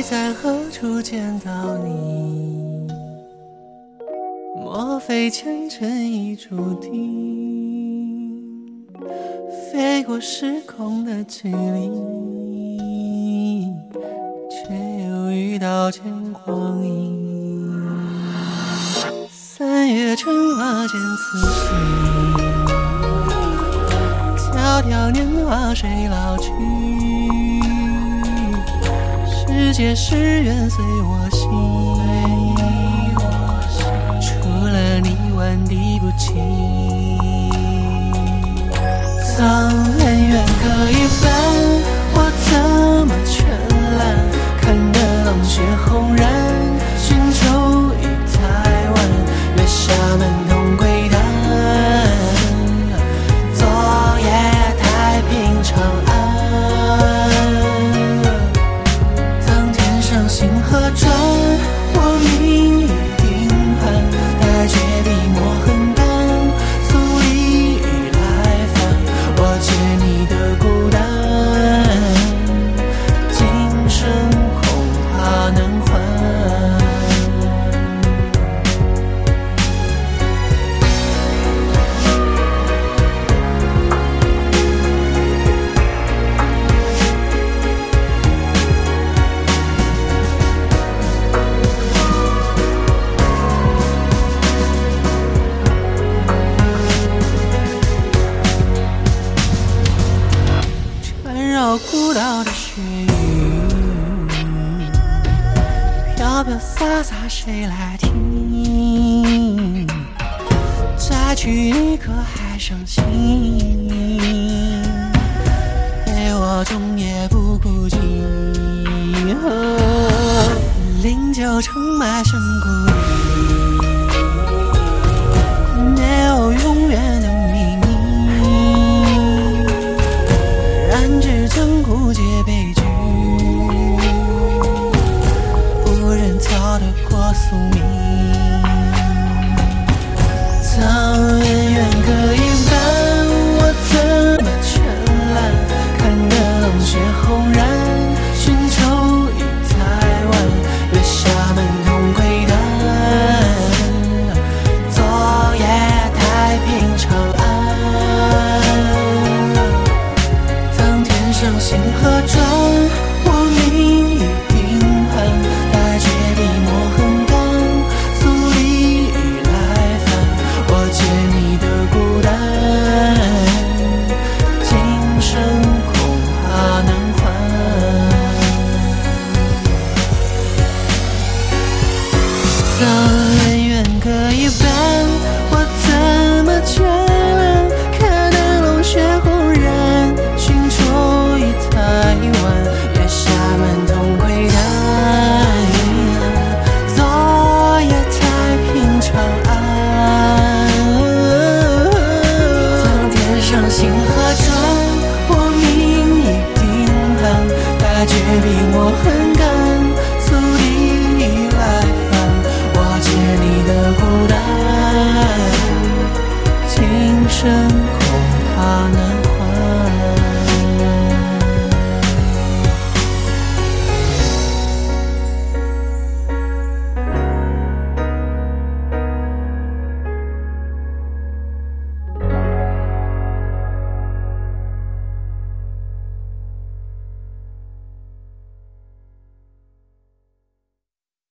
在何处见到你？莫非前尘已注定？飞过时空的距离，却又遇到见光阴。三月春花渐次稀，迢迢年华谁老去？世界是缘随我心，除了你万敌不侵。苍远远各一半，我怎么绚烂？看得冷血轰然，寻求于台湾，月下门同归谈。昨夜太平长安，当天上星河转，我命已定盘，待绝笔墨痕淡，诉离雨来烦，我借你的孤单，今生恐怕难还。古老的雪雨，飘飘洒洒谁来听？摘去一颗海上心，陪我终夜不孤寂。灵柩盛埋深谷里，没有永远的秘密。江湖皆悲剧，无人逃得过宿命。苍远远各一半，我怎么绚烂？看得冷血轰然，寻求于台湾，月下门同归谈。昨夜太平长安，上星河转，我命已定盘，待绝笔墨痕淡，诉离雨来烦，我借你的孤单，今生恐怕难还。苍远远各一半，我怎么眷恋？看得冷血轰然，寻求台湾，月下门同归谈。昨夜太平长安，当天上星河转，我命已定盘，待绝笔墨痕干，诉离雨来烦，我借你的孤单，今生恐怕难。